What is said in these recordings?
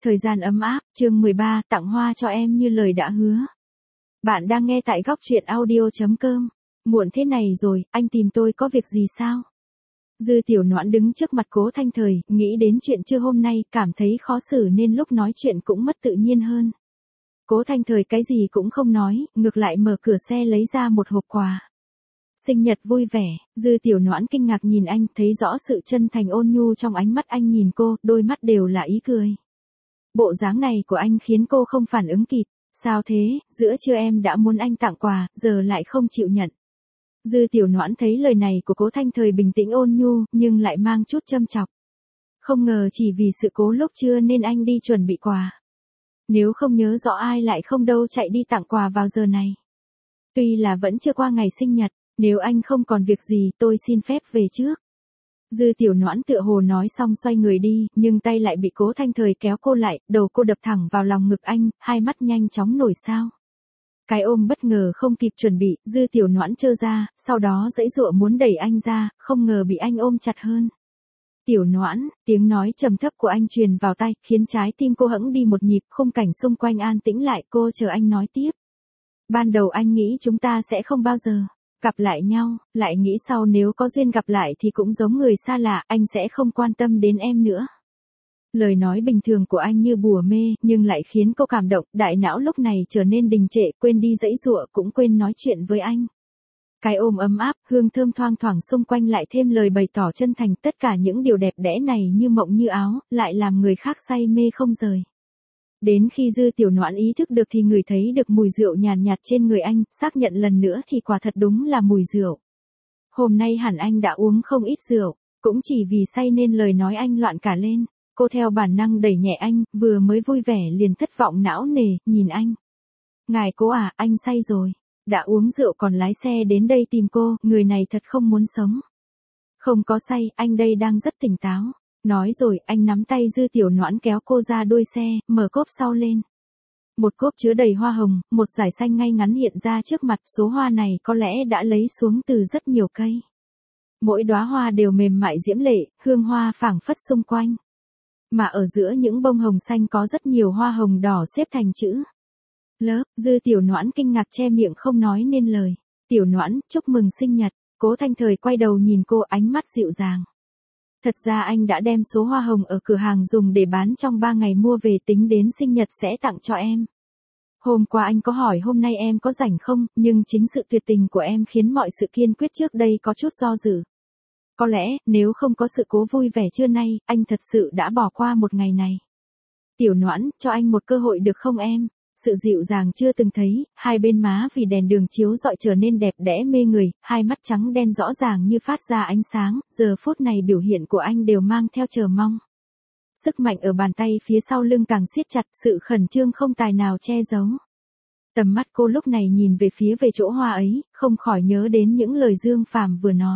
Thời gian ấm áp, chương 13, tặng hoa cho em như lời đã hứa. Bạn đang nghe tại góc truyện audio.com. Muộn thế này rồi, anh tìm tôi có việc gì sao? Dư Tiểu Noãn đứng trước mặt Cố Thanh Thời, nghĩ đến chuyện trưa hôm nay, cảm thấy khó xử nên lúc nói chuyện cũng mất tự nhiên hơn. Cố Thanh Thời cái gì cũng không nói, ngược lại mở cửa xe lấy ra một hộp quà. Sinh nhật vui vẻ, Dư Tiểu Noãn kinh ngạc nhìn anh, thấy rõ sự chân thành ôn nhu trong ánh mắt anh nhìn cô, đôi mắt đều là ý cười. Bộ dáng này của anh khiến cô không phản ứng kịp. Sao thế, giữa trưa em đã muốn anh tặng quà, giờ lại không chịu nhận. Dư Tiểu Noãn thấy lời này của Cố Thanh Thời bình tĩnh ôn nhu, nhưng lại mang chút châm chọc. Không ngờ chỉ vì sự cố lúc trưa nên anh đi chuẩn bị quà. Nếu không nhớ rõ ai lại không đâu chạy đi tặng quà vào giờ này. Tuy là vẫn chưa qua ngày sinh nhật, nếu anh không còn việc gì tôi xin phép về trước. Dư Tiểu Noãn tựa hồ nói xong xoay người đi, nhưng tay lại bị Cố Thanh Thời kéo cô lại, đầu cô đập thẳng vào lòng ngực anh, hai mắt nhanh chóng nổi sao. Cái ôm bất ngờ không kịp chuẩn bị, Dư Tiểu Noãn trơ ra, sau đó giãy giụa muốn đẩy anh ra, không ngờ bị anh ôm chặt hơn. Tiểu Noãn, tiếng nói trầm thấp của anh truyền vào tai, khiến trái tim cô hững đi một nhịp, khung cảnh xung quanh an tĩnh lại, cô chờ anh nói tiếp. Ban đầu anh nghĩ chúng ta sẽ không bao giờ gặp lại nhau, lại nghĩ sau nếu có duyên gặp lại thì cũng giống người xa lạ, anh sẽ không quan tâm đến em nữa. Lời nói bình thường của anh như bùa mê, nhưng lại khiến cô cảm động, đại não lúc này trở nên đình trệ, quên đi giãy giụa, cũng quên nói chuyện với anh. Cái ôm ấm áp, hương thơm thoang thoảng xung quanh lại thêm lời bày tỏ chân thành, tất cả những điều đẹp đẽ này như mộng như áo, lại làm người khác say mê không rời. Đến khi Dư Tiểu Noãn ý thức được thì người thấy được mùi rượu nhàn nhạt trên người anh, xác nhận lần nữa thì quả thật đúng là mùi rượu. Hôm nay hẳn anh đã uống không ít rượu, cũng chỉ vì say nên lời nói anh loạn cả lên. Cô theo bản năng đẩy nhẹ anh, vừa mới vui vẻ liền thất vọng não nề, nhìn anh. Ngài Cố à, anh say rồi. Đã uống rượu còn lái xe đến đây tìm cô, người này thật không muốn sống. Không có say, anh đây đang rất tỉnh táo. Nói rồi, anh nắm tay Dư Tiểu Noãn kéo cô ra đuôi xe, mở cốp sau lên. Một cốp chứa đầy hoa hồng, một dải xanh ngay ngắn hiện ra trước mặt, số hoa này có lẽ đã lấy xuống từ rất nhiều cây. Mỗi đóa hoa đều mềm mại diễm lệ, hương hoa phảng phất xung quanh. Mà ở giữa những bông hồng xanh có rất nhiều hoa hồng đỏ xếp thành chữ lớp. Dư Tiểu Noãn kinh ngạc che miệng không nói nên lời. Tiểu Noãn, chúc mừng sinh nhật. Cố Thanh Thời quay đầu nhìn cô, ánh mắt dịu dàng. Thật ra anh đã đem số hoa hồng ở cửa hàng dùng để bán trong 3 ngày mua về, tính đến sinh nhật sẽ tặng cho em. Hôm qua anh có hỏi hôm nay em có rảnh không, nhưng chính sự tuyệt tình của em khiến mọi sự kiên quyết trước đây có chút do dự. Có lẽ, nếu không có sự cố vui vẻ trưa nay, anh thật sự đã bỏ qua một ngày này. Tiểu Noãn, cho anh một cơ hội được không em? Sự dịu dàng chưa từng thấy, hai bên má vì đèn đường chiếu rọi trở nên đẹp đẽ mê người, hai mắt trắng đen rõ ràng như phát ra ánh sáng, giờ phút này biểu hiện của anh đều mang theo chờ mong. Sức mạnh ở bàn tay phía sau lưng càng siết chặt, sự khẩn trương không tài nào che giấu. Tầm mắt cô lúc này nhìn về phía về chỗ hoa ấy, không khỏi nhớ đến những lời Dương Phàm vừa nói.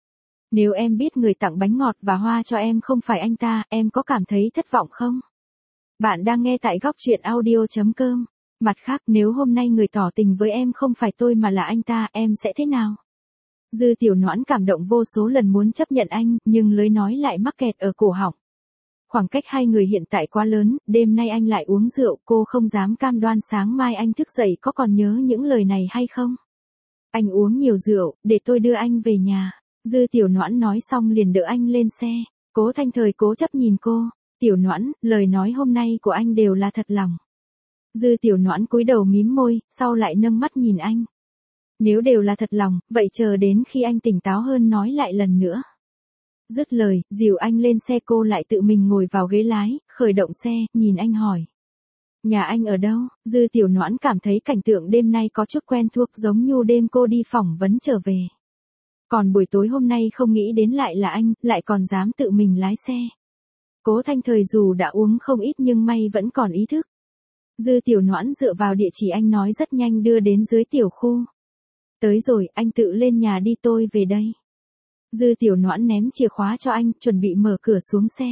Nếu em biết người tặng bánh ngọt và hoa cho em không phải anh ta, em có cảm thấy thất vọng không? Bạn đang nghe tại góc truyện audio.com. Mặt khác, nếu hôm nay người tỏ tình với em không phải tôi mà là anh ta, em sẽ thế nào? Dư Tiểu Noãn cảm động vô số lần muốn chấp nhận anh, nhưng lời nói lại mắc kẹt ở cổ họng. Khoảng cách hai người hiện tại quá lớn, đêm nay anh lại uống rượu, cô không dám cam đoan sáng mai anh thức dậy có còn nhớ những lời này hay không? Anh uống nhiều rượu, để tôi đưa anh về nhà. Dư Tiểu Noãn nói xong liền đỡ anh lên xe. Cố Thanh Thời cố chấp nhìn cô. Tiểu Noãn, lời nói hôm nay của anh đều là thật lòng. Dư Tiểu Noãn cúi đầu mím môi, sau lại nâng mắt nhìn anh. Nếu đều là thật lòng, vậy chờ đến khi anh tỉnh táo hơn nói lại lần nữa. Dứt lời, dìu anh lên xe, cô lại tự mình ngồi vào ghế lái, khởi động xe, nhìn anh hỏi. Nhà anh ở đâu? Dư Tiểu Noãn cảm thấy cảnh tượng đêm nay có chút quen thuộc, giống như đêm cô đi phỏng vấn trở về. Còn buổi tối hôm nay không nghĩ đến lại là anh, lại còn dám tự mình lái xe. Cố Thanh Thời dù đã uống không ít nhưng may vẫn còn ý thức. Dư Tiểu Noãn dựa vào địa chỉ anh nói rất nhanh đưa đến dưới tiểu khu. Tới rồi, anh tự lên nhà đi, tôi về đây. Dư Tiểu Noãn ném chìa khóa cho anh, chuẩn bị mở cửa xuống xe.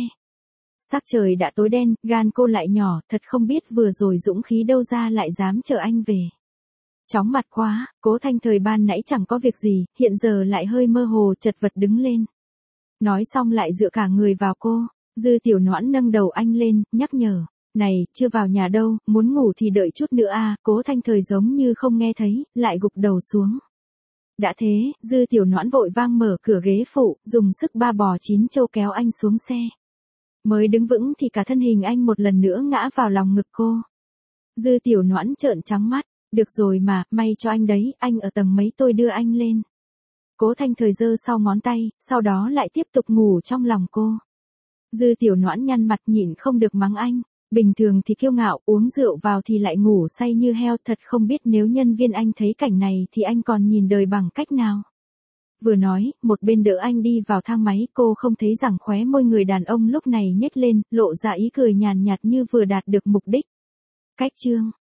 Sắc trời đã tối đen, gan cô lại nhỏ, thật không biết vừa rồi dũng khí đâu ra lại dám chờ anh về. Chóng mặt quá, Cố Thanh Thời ban nãy chẳng có việc gì, hiện giờ lại hơi mơ hồ chật vật đứng lên. Nói xong lại dựa cả người vào cô. Dư Tiểu Noãn nâng đầu anh lên, nhắc nhở. Này, chưa vào nhà đâu, muốn ngủ thì đợi chút nữa à, Cố Thanh Thời giống như không nghe thấy, lại gục đầu xuống. Đã thế, Dư Tiểu Noãn vội vang mở cửa ghế phụ, dùng sức ba bò chín châu kéo anh xuống xe. Mới đứng vững thì cả thân hình anh một lần nữa ngã vào lòng ngực cô. Dư Tiểu Noãn trợn trắng mắt, được rồi mà, may cho anh đấy, anh ở tầng mấy tôi đưa anh lên. Cố Thanh Thời giơ sau ngón tay, sau đó lại tiếp tục ngủ trong lòng cô. Dư Tiểu Noãn nhăn mặt nhịn không được mắng anh, bình thường thì kiêu ngạo, uống rượu vào thì lại ngủ say như heo, thật không biết nếu nhân viên anh thấy cảnh này thì anh còn nhìn đời bằng cách nào. Vừa nói, một bên đỡ anh đi vào thang máy, cô không thấy rằng khóe môi người đàn ông lúc này nhếch lên, lộ ra ý cười nhàn nhạt như vừa đạt được mục đích. Cách chương